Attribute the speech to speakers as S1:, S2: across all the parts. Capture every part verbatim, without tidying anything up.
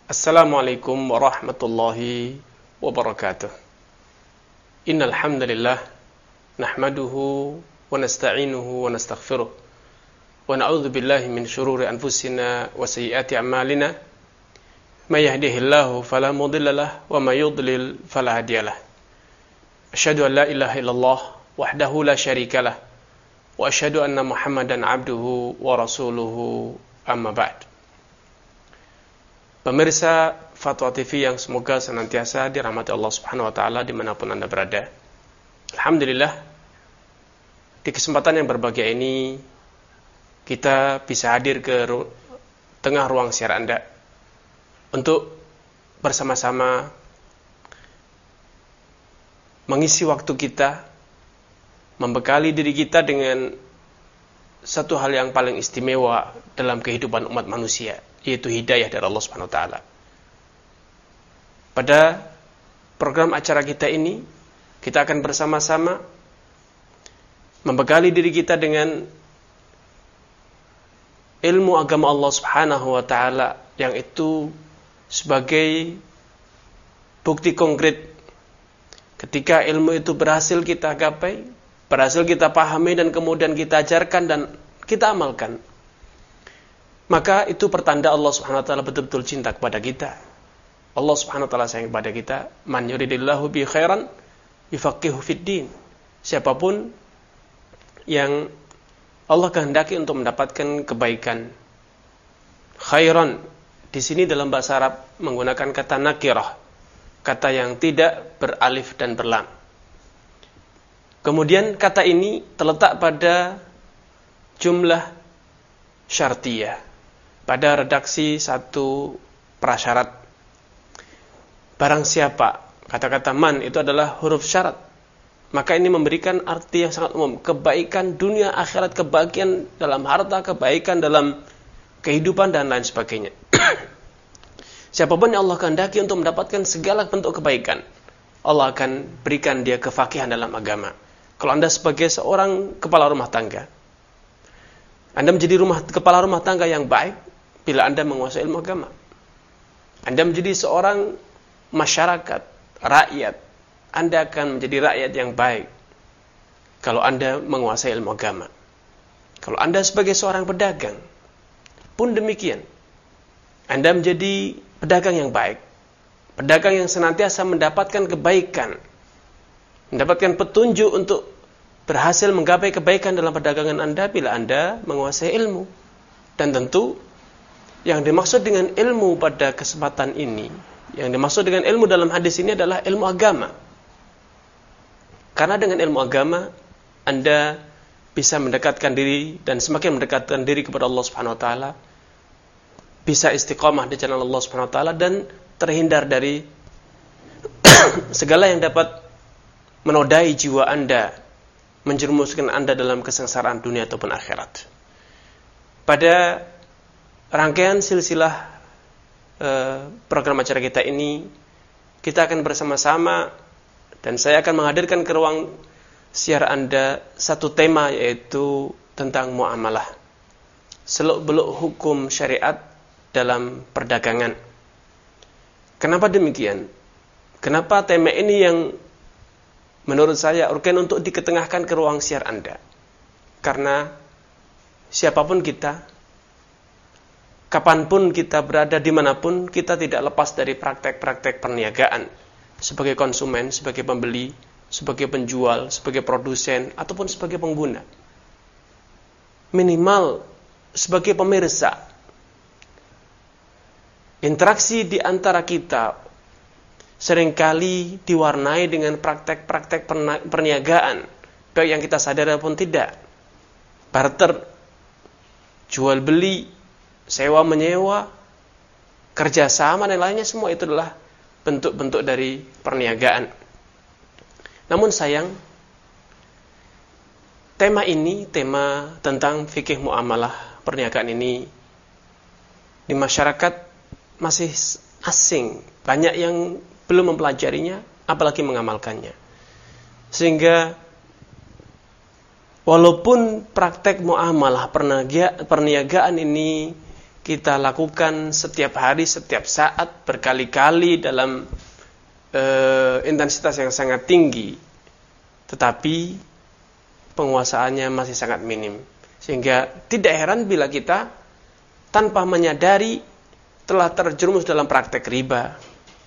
S1: Assalamualaikum warahmatullahi wabarakatuh. Innal hamdalillah nahmaduhu wa nasta'inuhu wa nastaghfiruh wa na'udzu billahi min shururi anfusina wa sayyiati a'malina. May yahdihillahu fala mudilla lahu wa may yudlil fala hadiya lahu. Asyhadu an la ilaha illallah wahdahu la syarika lahu wa asyhadu anna Muhammadan 'abduhu wa rasuluhu amma ba'd. Pemirsa Fatwa T V yang semoga senantiasa dirahmati Allah Subhanahu wa taala dimanapun Anda berada. Alhamdulillah, di kesempatan yang berbahagia ini kita bisa hadir ke ru- tengah ruang siar Anda untuk bersama-sama mengisi waktu kita, membekali diri kita dengan satu hal yang paling istimewa dalam kehidupan umat manusia, yaitu hidayah dari Allah Subhanahu wa taala. Pada program acara kita ini, kita akan bersama-sama membekali diri kita dengan ilmu agama Allah Subhanahu wa taala yang itu sebagai bukti konkret ketika ilmu itu berhasil kita gapai, berhasil kita pahami dan kemudian kita ajarkan dan kita amalkan, maka itu pertanda Allah Subhanahu wa taala betul-betul cinta kepada kita. Allah Subhanahu wa taala sayang kepada kita. Man yuridillahu bi khairan yufaqihu fid din. Siapapun yang Allah kehendaki untuk mendapatkan kebaikan. Khairan di sini dalam bahasa Arab menggunakan kata nakirah, kata yang tidak beralif dan berlam. Kemudian kata ini terletak pada jumlah syartiyah, pada redaksi satu prasyarat. Barang siapa, kata-kata man itu adalah huruf syarat, maka ini memberikan arti yang sangat umum, kebaikan dunia akhirat, kebahagiaan dalam harta, kebaikan dalam kehidupan dan lain sebagainya. Siapapun yang Allah kehendaki untuk mendapatkan segala bentuk kebaikan, Allah akan berikan dia kefakihan dalam agama. Kalau Anda sebagai seorang kepala rumah tangga, Anda menjadi rumah, kepala rumah tangga yang baik bila Anda menguasai ilmu agama. Anda menjadi seorang masyarakat, rakyat, Anda akan menjadi rakyat yang baik kalau Anda menguasai ilmu agama. Kalau Anda sebagai seorang pedagang pun demikian, Anda menjadi pedagang yang baik, pedagang yang senantiasa mendapatkan kebaikan, mendapatkan petunjuk untuk berhasil menggapai kebaikan dalam perdagangan Anda bila Anda menguasai ilmu. Dan tentu yang dimaksud dengan ilmu pada kesempatan ini, yang dimaksud dengan ilmu dalam hadis ini adalah ilmu agama. Karena dengan ilmu agama Anda bisa mendekatkan diri dan semakin mendekatkan diri kepada Allah Subhanahu wa taala, bisa istiqamah di jalan Allah Subhanahu wa taala dan terhindar dari segala yang dapat menodai jiwa Anda, menjerumuskan Anda dalam kesengsaraan dunia ataupun akhirat. Pada rangkaian silsilah eh, program acara kita ini, kita akan bersama-sama dan saya akan menghadirkan ke ruang siar Anda satu tema, yaitu tentang muamalah, seluk-beluk hukum syariat dalam perdagangan. Kenapa demikian? Kenapa tema ini yang menurut saya urgen untuk diketengahkan ke ruang siar Anda? Karena siapapun kita, kapanpun kita berada, dimanapun, kita tidak lepas dari praktek-praktek perniagaan. Sebagai konsumen, sebagai pembeli, sebagai penjual, sebagai produsen, ataupun sebagai pengguna. Minimal sebagai pemirsa. Interaksi di antara kita seringkali diwarnai dengan praktek-praktek perniagaan, baik yang kita sadari maupun tidak. Barter, jual beli, sewa menyewa, kerjasama dan lainnya, semua itu adalah bentuk-bentuk dari perniagaan. Namun sayang, tema ini, tema tentang fikih muamalah perniagaan ini di masyarakat masih asing. Banyak yang belum mempelajarinya, apalagi mengamalkannya. Sehingga walaupun praktek muamalah perniagaan ini kita lakukan setiap hari, setiap saat, berkali-kali dalam uh, intensitas yang sangat tinggi, tetapi penguasaannya masih sangat minim. Sehingga tidak heran bila kita tanpa menyadari telah terjerumus dalam praktek riba.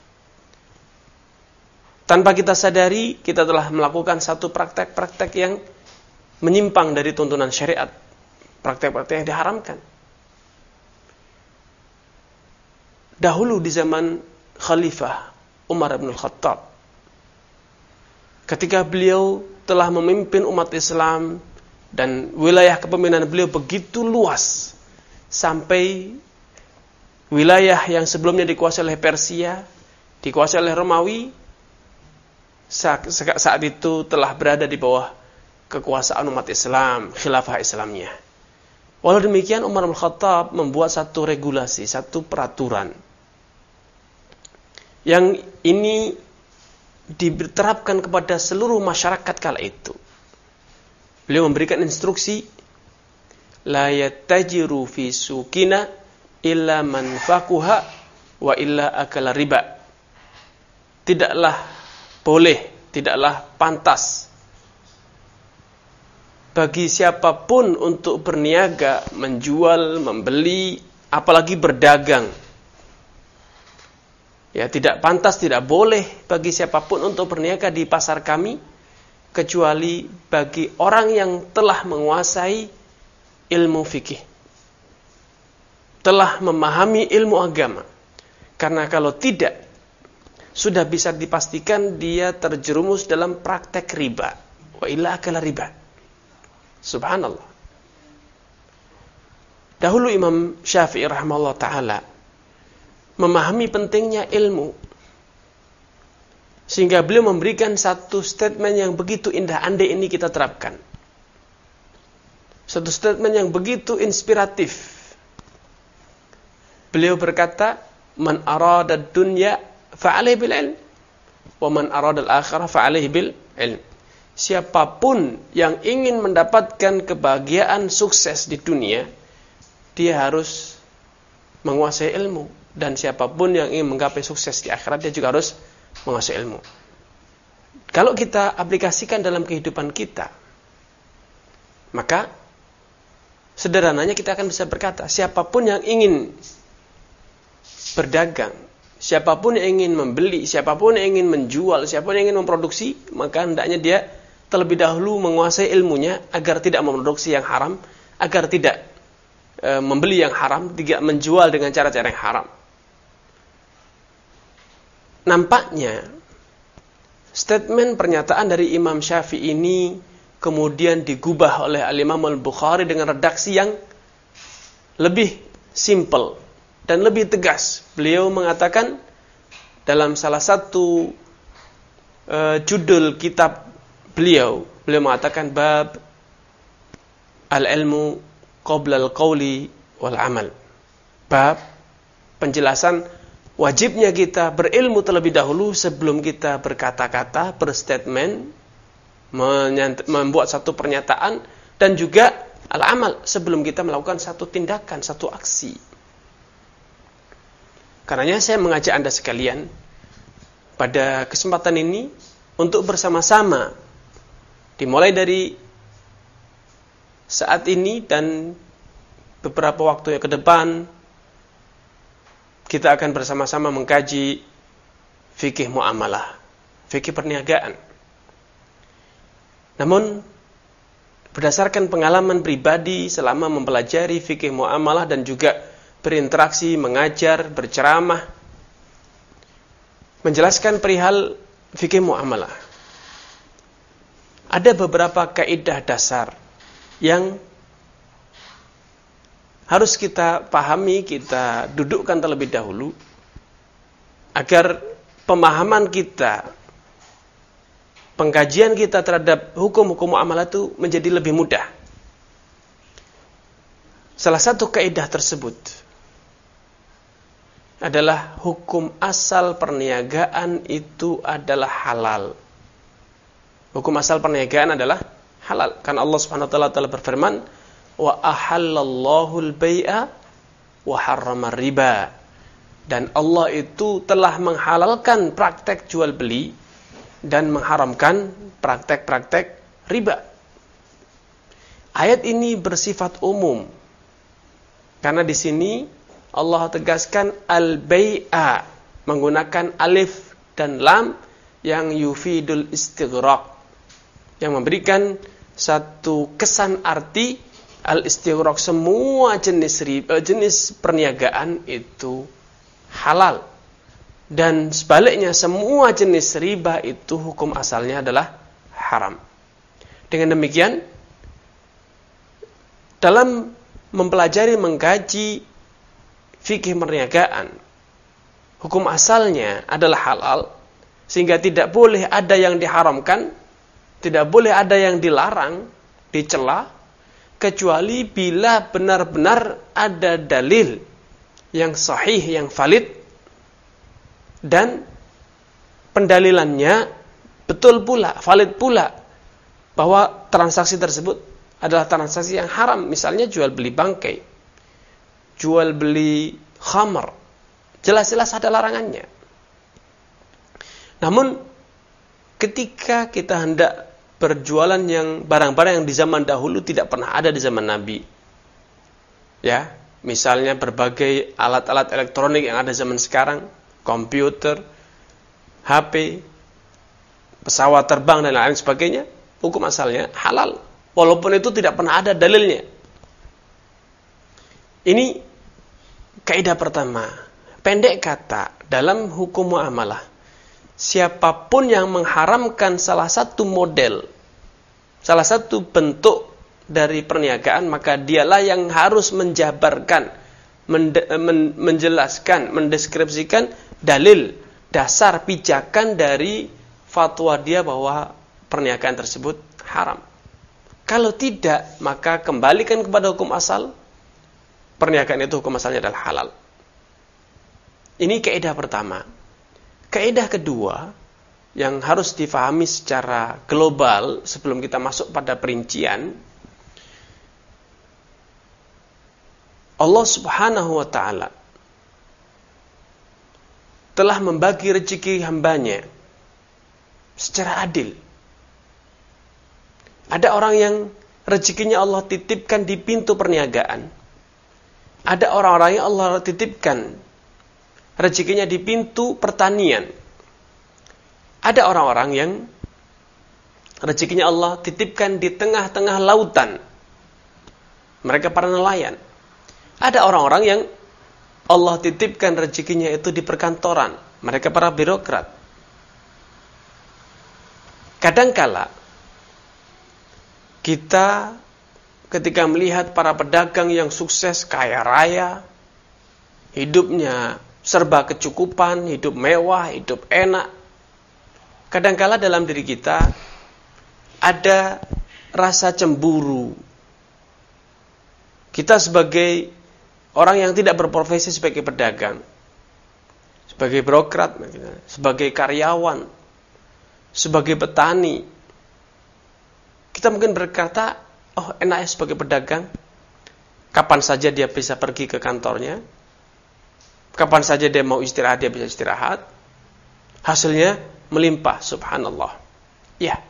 S1: Tanpa kita sadari, kita telah melakukan satu praktek-praktek yang menyimpang dari tuntunan syariat. Praktek-praktek yang diharamkan. Dahulu di zaman Khalifah Umar bin Khattab, ketika beliau telah memimpin umat Islam dan wilayah kepemimpinan beliau begitu luas, sampai wilayah yang sebelumnya dikuasai oleh Persia, dikuasai oleh Romawi, saat, saat itu telah berada di bawah kekuasaan umat Islam, khilafah Islamnya. Walau demikian, Umar bin Khattab membuat satu regulasi, satu peraturan yang ini diterapkan kepada seluruh masyarakat kala itu. Beliau memberikan instruksi, la yattajiru fi suqina illa man faquha wa illa akala riba. Tidaklah boleh, tidaklah pantas bagi siapapun untuk berniaga, menjual, membeli, apalagi berdagang. Ya, tidak pantas, tidak boleh bagi siapapun untuk berniaga di pasar kami, kecuali bagi orang yang telah menguasai ilmu fikih, telah memahami ilmu agama. Karena kalau tidak, sudah bisa dipastikan dia terjerumus dalam praktek riba. Wa illa akala riba. Subhanallah. Dahulu Imam Syafi'i rahimahullah ta'ala memahami pentingnya ilmu, sehingga beliau memberikan satu statement yang begitu indah. Andai ini kita terapkan, satu statement yang begitu inspiratif. Beliau berkata, man arada dunya fa'alaihi bil ilm wa man arada al-akhirah fa'alaihi bil ilm. Siapapun yang ingin mendapatkan kebahagiaan, sukses di dunia, dia harus menguasai ilmu. Dan siapapun yang ingin menggapai sukses di akhirat, dia juga harus menguasai ilmu. Kalau kita aplikasikan dalam kehidupan kita, maka sederhananya kita akan bisa berkata, siapapun yang ingin berdagang, siapapun yang ingin membeli, siapapun yang ingin menjual, siapapun yang ingin memproduksi, maka hendaknya dia terlebih dahulu menguasai ilmunya agar tidak memproduksi yang haram, agar tidak e, membeli yang haram, tidak menjual dengan cara-cara yang haram. Nampaknya statement pernyataan dari Imam Syafi'i ini kemudian digubah oleh Al-Imam Al-Bukhari dengan redaksi yang lebih simple dan lebih tegas. Beliau mengatakan dalam salah satu uh, judul kitab beliau, beliau mengatakan bab al-ilmu qabla al-qawli wal-amal. Bab penjelasan wajibnya kita berilmu terlebih dahulu sebelum kita berkata-kata, berstatement, membuat satu pernyataan, dan juga al-amal sebelum kita melakukan satu tindakan, satu aksi. Karenanya saya mengajak Anda sekalian pada kesempatan ini untuk bersama-sama dimulai dari saat ini dan beberapa waktu yang ke depan, kita akan bersama-sama mengkaji fikih muamalah, fikih perniagaan. Namun, berdasarkan pengalaman pribadi selama mempelajari fikih muamalah dan juga berinteraksi, mengajar, berceramah, menjelaskan perihal fikih muamalah, ada beberapa kaidah dasar yang harus kita pahami, kita dudukkan terlebih dahulu agar pemahaman kita, pengkajian kita terhadap hukum-hukum muamalah itu menjadi lebih mudah. Salah satu kaidah tersebut adalah hukum asal perniagaan itu adalah halal. Hukum asal perniagaan adalah halal. Karena Allah Subhanahu wa taala telah berfirman, wa ahallallahu al-bai'a wa harrama riba. Dan Allah itu telah menghalalkan praktek jual beli dan mengharamkan praktek-praktek riba. Ayat ini bersifat umum karena di sini Allah tegaskan al-bai'a menggunakan alif dan lam yang yufidul istighraq, yang memberikan satu kesan arti al-istighraq, semua jenis riba, jenis perniagaan itu halal. Dan sebaliknya semua jenis riba itu hukum asalnya adalah haram. Dengan demikian, dalam mempelajari mengkaji fikih perniagaan, hukum asalnya adalah halal, sehingga tidak boleh ada yang diharamkan, tidak boleh ada yang dilarang, dicela, kecuali bila benar-benar ada dalil yang sahih, yang valid, dan pendalilannya betul pula, valid pula, bahwa transaksi tersebut adalah transaksi yang haram. Misalnya jual beli bangkai, jual beli khamar, jelas-jelas ada larangannya. Namun ketika kita hendak berjualan yang barang-barang yang di zaman dahulu tidak pernah ada di zaman Nabi, ya, misalnya berbagai alat-alat elektronik yang ada zaman sekarang, komputer, H P, pesawat terbang dan lain sebagainya, hukum asalnya halal, walaupun itu tidak pernah ada dalilnya. Ini kaidah pertama. Pendek kata, dalam hukum muamalah, siapapun yang mengharamkan salah satu model, salah satu bentuk dari perniagaan, maka dialah yang harus menjabarkan, mende- men- menjelaskan, mendeskripsikan dalil, dasar pijakan dari fatwa dia bahwa perniagaan tersebut haram. Kalau tidak, maka kembalikan kepada hukum asal, perniagaan itu hukum asalnya adalah halal. Ini kaidah pertama. Kaidah kedua yang harus difahami secara global sebelum kita masuk pada perincian, Allah Subhanahu wa ta'ala telah membagi rezeki hambanya secara adil. Ada orang yang rezekinya Allah titipkan di pintu perniagaan. Ada orang-orang yang Allah titipkan rezekinya di pintu pertanian. Ada orang-orang yang rezekinya Allah titipkan di tengah-tengah lautan. Mereka para nelayan. Ada orang-orang yang Allah titipkan rezekinya itu di perkantoran. Mereka para birokrat. Kadangkala kita ketika melihat para pedagang yang sukses, kaya raya, hidupnya serba kecukupan, hidup mewah, hidup enak, kadangkala dalam diri kita ada rasa cemburu. Kita sebagai orang yang tidak berprofesi sebagai pedagang, sebagai birokrat, sebagai karyawan, sebagai petani, kita mungkin berkata, oh enaknya sebagai pedagang, kapan saja dia bisa pergi ke kantornya, kapan saja dia mau istirahat, dia bisa istirahat, hasilnya melimpah, subhanallah. Ya,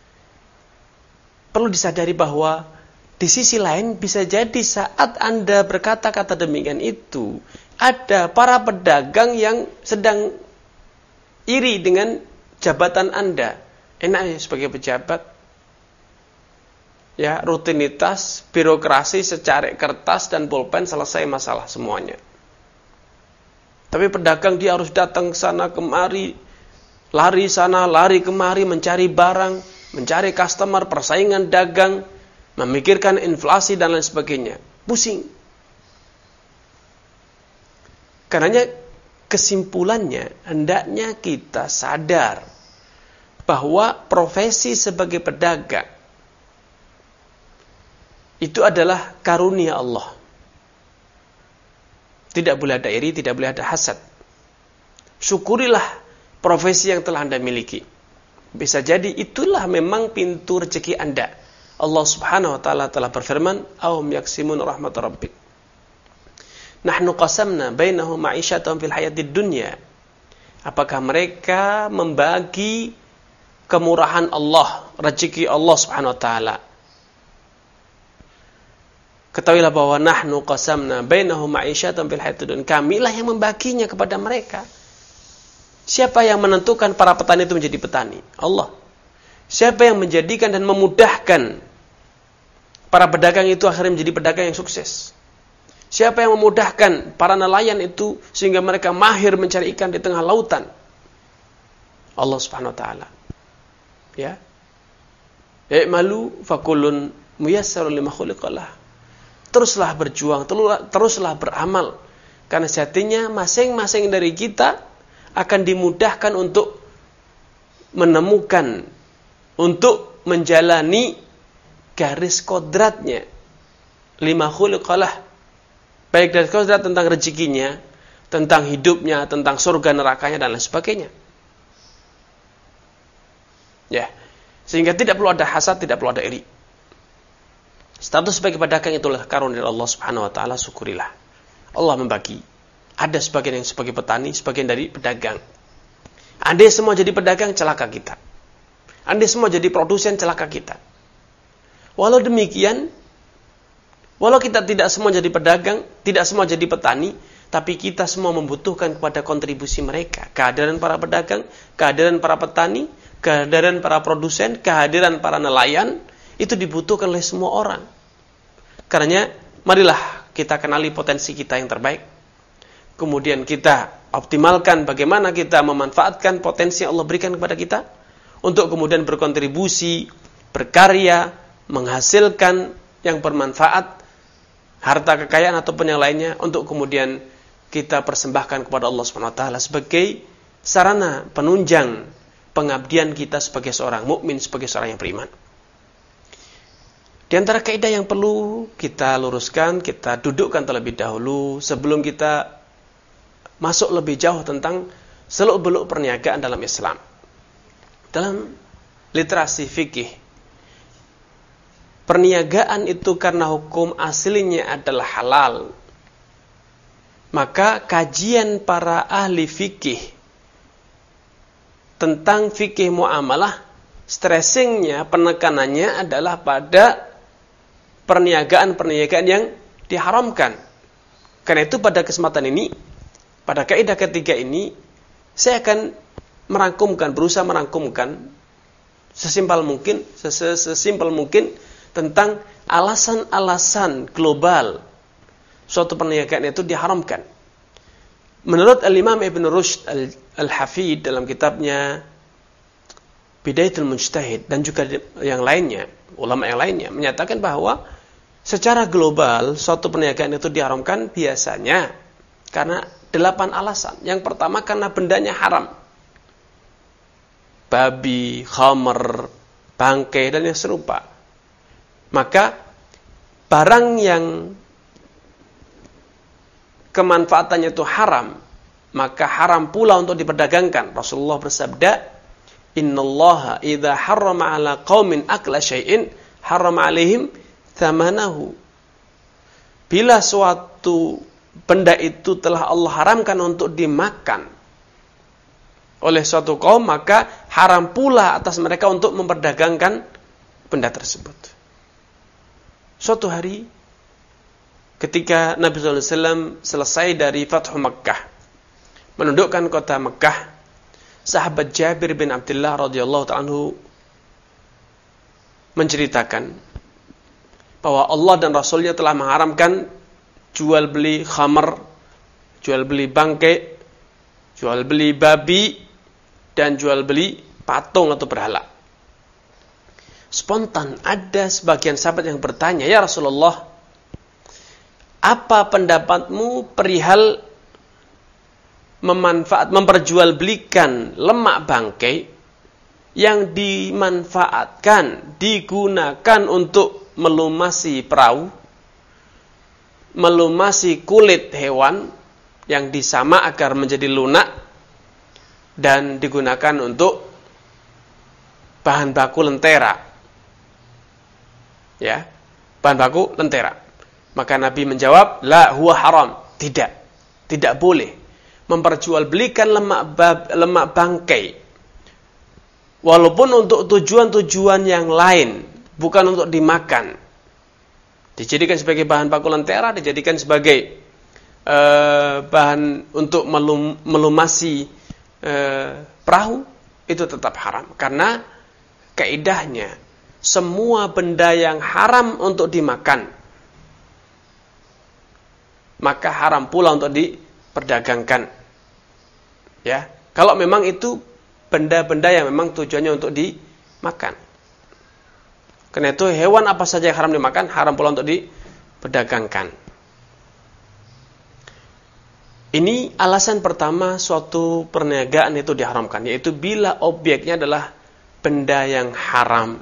S1: perlu disadari bahwa di sisi lain bisa jadi saat Anda berkata-kata demikian itu, ada para pedagang yang sedang iri dengan jabatan Anda. Enaknya sebagai pejabat, ya, rutinitas, birokrasi, secari kertas dan pulpen, selesai masalah semuanya. Tapi pedagang dia harus datang sana kemari, lari sana, lari kemari, mencari barang, mencari customer, persaingan dagang, memikirkan inflasi dan lain sebagainya. Pusing. Karenanya kesimpulannya, hendaknya kita sadar bahwa profesi sebagai pedagang itu adalah karunia Allah. Tidak boleh ada iri, tidak boleh ada hasad. Syukurilah profesi yang telah Anda miliki. Bisa jadi itulah memang pintu rezeki Anda. Allah Subhanahu wa ta'ala telah berfirman, "Ahum yaksimun rahmat rabbik." Nahnu qasamna bainahum ma'isyatahum fil hayatid dunya. Apakah mereka membagi kemurahan Allah, rezeki Allah Subhanahu wa taala? Ketahuilah bahwa nahnu qasamna bainahum ma'isyatahum fil hayatid dunya. Kamilah yang membaginya kepada mereka. Siapa yang menentukan para petani itu menjadi petani? Allah. Siapa yang menjadikan dan memudahkan para pedagang itu akhirnya menjadi pedagang yang sukses? Siapa yang memudahkan para nelayan itu sehingga mereka mahir mencari ikan di tengah lautan? Allah Subhanahu wa taala. Ya. I'malu fakullun muyassarun lima khuliqalah. Teruslah berjuang, teruslah beramal. Karena sejatinya masing-masing dari kita akan dimudahkan untuk menemukan, untuk menjalani garis kodratnya. Lima khuliqalah. Baik dari kodrat tentang rezekinya, tentang hidupnya, tentang surga nerakanya, dan lain sebagainya. Ya. Sehingga tidak perlu ada hasad, tidak perlu ada iri. Status sebagai pedagang itulah karunia Allah Subhanahu wa taala, syukurilah. Allah membagi. Ada sebagian yang sebagai petani, sebagian dari pedagang. Andai semua jadi pedagang, celaka kita. Andai semua jadi produsen, celaka kita. Walau demikian, walau kita tidak semua jadi pedagang, tidak semua jadi petani, tapi kita semua membutuhkan kepada kontribusi mereka. Kehadiran para pedagang, kehadiran para petani, kehadiran para produsen, kehadiran para nelayan, itu dibutuhkan oleh semua orang. Karenanya, marilah kita kenali potensi kita yang terbaik. Kemudian kita optimalkan bagaimana kita memanfaatkan potensi yang Allah berikan kepada kita, untuk kemudian berkontribusi, berkarya, menghasilkan yang bermanfaat, harta kekayaan ataupun yang lainnya, untuk kemudian kita persembahkan kepada Allah Subhanahu wa taala sebagai sarana penunjang pengabdian kita sebagai seorang mukmin, sebagai seorang yang beriman. Di antara kaidah yang perlu kita luruskan, kita dudukkan terlebih dahulu sebelum kita masuk lebih jauh tentang seluk-beluk perniagaan dalam Islam. Dalam literasi fikih, perniagaan itu karena hukum aslinya adalah halal, maka kajian para ahli fikih tentang fikih muamalah, stressingnya, penekanannya adalah pada perniagaan-perniagaan yang diharamkan. Karena itu pada kesempatan ini, pada kaidah ketiga ini, saya akan merangkumkan, berusaha merangkumkan sesimpel mungkin, sesimpel mungkin tentang alasan-alasan global suatu perniagaan itu diharamkan. Menurut Al-Imam Ibn Rushd Al-Hafid dalam kitabnya Bidayatul Mujtahid dan juga yang lainnya, ulama yang lainnya menyatakan bahwa secara global suatu perniagaan itu diharamkan biasanya karena delapan alasan. Yang pertama karena bendanya haram. Babi, khamr, bangkai dan yang serupa. Maka barang yang kemanfaatannya itu haram, maka haram pula untuk diperdagangkan. Rasulullah bersabda, "Innallaha idza harrama 'ala qaumin akla syai'in, harrama 'alaihim thamanahu." Bila suatu benda itu telah Allah haramkan untuk dimakan oleh suatu kaum, maka haram pula atas mereka untuk memperdagangkan benda tersebut. Suatu hari ketika Nabi shallallahu alaihi wasallam selesai dari Fathu Makkah, menundukkan kota Makkah, sahabat Jabir bin Abdullah radhiyallahu ta'ala anhu menceritakan bahwa Allah dan Rasulnya telah mengharamkan jual beli khamr, jual beli bangkai, jual beli babi, dan jual beli patung atau berhala. Spontan ada sebagian sahabat yang bertanya, "Ya Rasulullah, apa pendapatmu perihal memanfaat, memperjualbelikan lemak bangkai yang dimanfaatkan, digunakan untuk melumasi perahu, melumasi kulit hewan yang disama agar menjadi lunak, dan digunakan untuk bahan baku lentera." Ya, bahan baku lentera. Maka Nabi menjawab, "La huwa haram." Tidak. Tidak boleh memperjualbelikan lemak bab, lemak bangkai walaupun untuk tujuan-tujuan yang lain, bukan untuk dimakan. Dijadikan sebagai bahan baku lentera, dijadikan sebagai uh, bahan untuk melum, melumasi uh, perahu, itu tetap haram. Karena kaidahnya semua benda yang haram untuk dimakan, maka haram pula untuk diperdagangkan. Ya, kalau memang itu benda-benda yang memang tujuannya untuk dimakan. Karena itu hewan apa saja yang haram dimakan, haram pula untuk diperdagangkan. Ini alasan pertama suatu perniagaan itu diharamkan, yaitu bila objeknya adalah benda yang haram.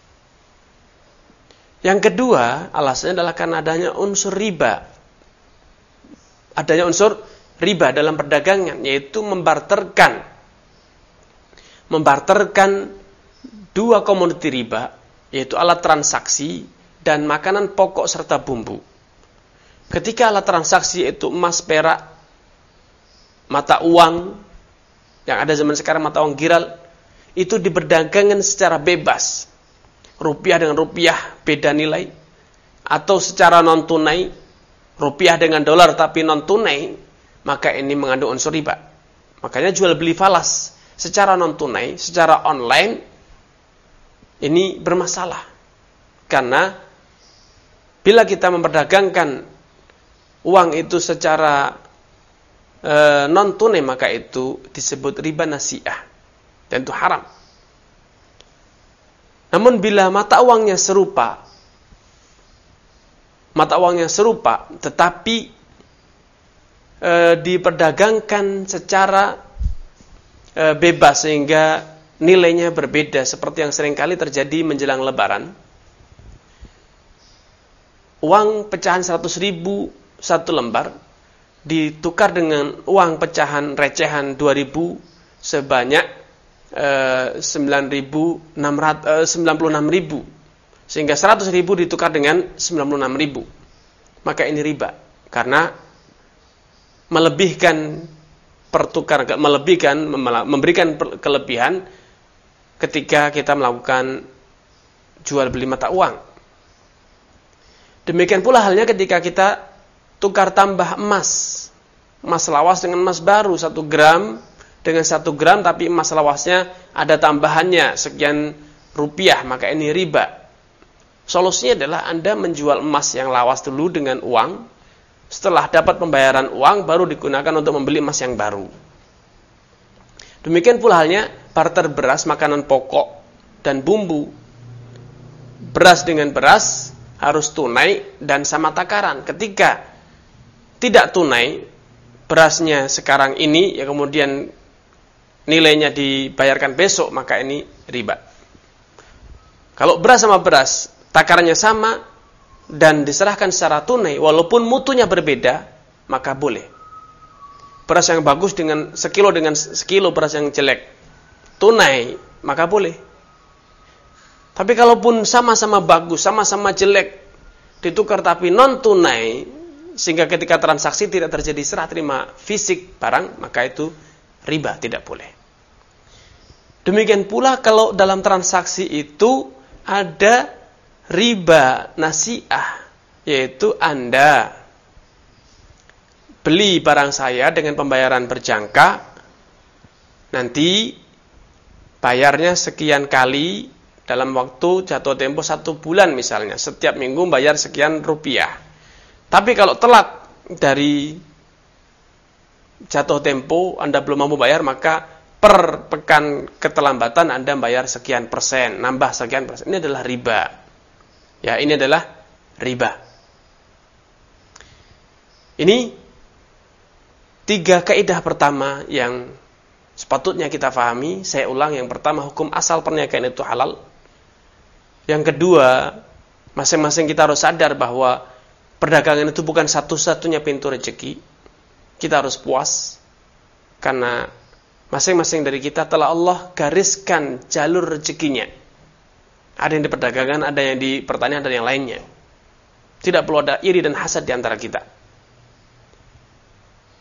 S1: Yang kedua, alasannya adalah karena adanya unsur riba. Adanya unsur riba dalam perdagangan, yaitu membarterkan membarterkan dua komoditi riba, yaitu alat transaksi dan makanan pokok serta bumbu. Ketika alat transaksi itu emas, perak, mata uang yang ada zaman sekarang, mata uang giral, itu diperdagangkan secara bebas, rupiah dengan rupiah beda nilai, atau secara non tunai, rupiah dengan dolar tapi non tunai, maka ini mengandung unsur riba. Makanya jual beli falas secara non tunai, secara online, ini bermasalah. Karena bila kita memperdagangkan uang itu secara e, non tunai, maka itu disebut riba nasi'ah, dan itu haram. Namun bila mata uangnya serupa, mata uangnya serupa, tetapi e, diperdagangkan secara e, bebas sehingga nilainya berbeda, seperti yang seringkali terjadi menjelang lebaran. Uang pecahan seratus ribu satu lembar ditukar dengan uang pecahan recehan dua ribu sebanyak eh, sembilan puluh enam ribu, sehingga seratus ribu ditukar dengan sembilan puluh enam ribu. Maka ini riba, karena melebihkan pertukar, melebihkan, memberikan kelebihan ketika kita melakukan jual beli mata uang. Demikian pula halnya ketika kita tukar tambah emas, emas lawas dengan emas baru, satu gram dengan satu gram, tapi emas lawasnya ada tambahannya sekian rupiah, maka ini riba. Solusinya adalah Anda menjual emas yang lawas dulu dengan uang, setelah dapat pembayaran uang baru digunakan untuk membeli emas yang baru. Demikian pula halnya barter beras, makanan pokok dan bumbu. Beras dengan beras harus tunai dan sama takaran. Ketika tidak tunai, berasnya sekarang ini, ya kemudian nilainya dibayarkan besok, maka ini riba. Kalau beras sama beras, takarannya sama dan diserahkan secara tunai, walaupun mutunya berbeda, maka boleh. Beras yang bagus dengan sekilo dengan sekilo beras yang jelek, tunai, maka boleh. Tapi kalaupun sama-sama bagus, sama-sama jelek, ditukar tapi non tunai, sehingga ketika transaksi tidak terjadi serah terima fisik barang, maka itu riba, tidak boleh. Demikian pula kalau dalam transaksi itu ada riba nasi'ah, yaitu Anda beli barang saya dengan pembayaran berjangka, nanti bayarnya sekian kali dalam waktu jatuh tempo satu bulan misalnya, setiap minggu bayar sekian rupiah. Tapi kalau telat dari jatuh tempo, Anda belum mampu bayar, maka per pekan keterlambatan Anda bayar sekian persen, nambah sekian persen. Ini adalah riba. Ya, ini adalah riba. Ini tiga kaidah pertama yang sepatutnya kita fahami. Saya ulang, yang pertama, hukum asal perniagaan itu halal. Yang kedua, masing-masing kita harus sadar bahwa perdagangan itu bukan satu-satunya pintu rezeki. Kita harus puas, karena masing-masing dari kita telah Allah gariskan jalur rezekinya. Ada yang di perdagangan, ada yang di pertanian, dan yang lainnya. Tidak perlu ada iri dan hasad di antara kita.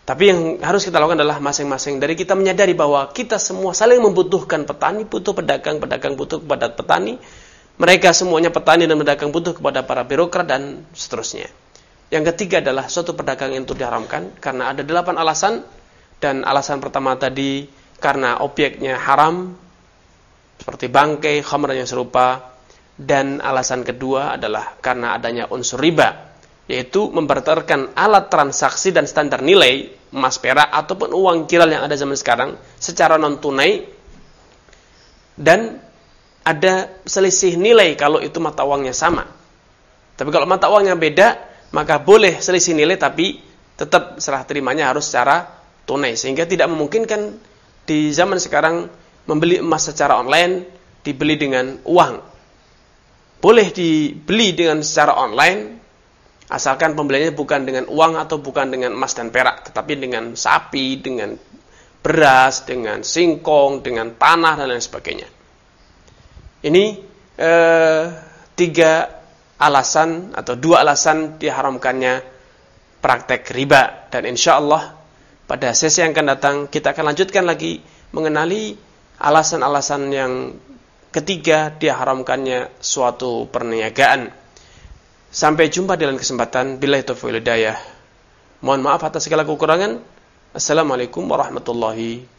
S1: Tapi yang harus kita lakukan adalah masing-masing dari kita menyadari bahwa kita semua saling membutuhkan. Petani butuh pedagang, pedagang butuh kepada petani. Mereka semuanya petani dan pedagang butuh kepada para birokrat dan seterusnya. Yang ketiga adalah suatu pedagang itu diharamkan karena ada delapan alasan. Dan alasan pertama tadi karena objeknya haram, seperti bangkai, khamr yang serupa. Dan alasan kedua adalah karena adanya unsur riba, yaitu membarterkan alat transaksi dan standar nilai emas perak ataupun uang kiral yang ada zaman sekarang secara non tunai, dan ada selisih nilai kalau itu mata uangnya sama. Tapi kalau mata uangnya beda, maka boleh selisih nilai tapi tetap serah terimanya harus secara tunai, sehingga tidak memungkinkan di zaman sekarang membeli emas secara online dibeli dengan uang. Boleh dibeli dengan secara online asalkan pembeliannya bukan dengan uang atau bukan dengan emas dan perak, tetapi dengan sapi, dengan beras, dengan singkong, dengan tanah dan lain sebagainya. Ini eh, tiga alasan atau dua alasan diharamkannya praktek riba. Dan insya Allah pada sesi yang akan datang kita akan lanjutkan lagi mengenali alasan-alasan yang ketiga diharamkannya suatu perniagaan. Sampai jumpa di lain kesempatan. Billahi taufiq wal hidayah. Mohon maaf atas segala kekurangan. Assalamualaikum warahmatullahi